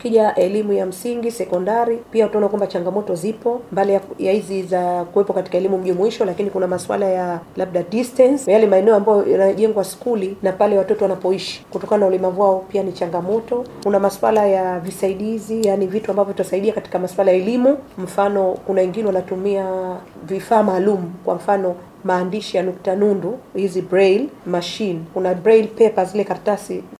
Tukija elimu ya msingi, sekondari, pia utaona kwamba changamoto zipo mbali ya hizi za kuwepo katika elimu mjumuisho, lakini kuna masuala ya labda distance, yale maeneo ambayo yanajengwa skuli na pale watoto wanapoishi kutokana na ulemavu wao pia ni changamoto. Kuna masuala ya visaidizi, yani vitu ambavyo vitasaidia katika masuala ya elimu. Mfano kuna wengine wanatumia vifaa maalum, kwa mfano maandishi ya nukta nundu, hizi braille machine, kuna braille paper, zile karatasi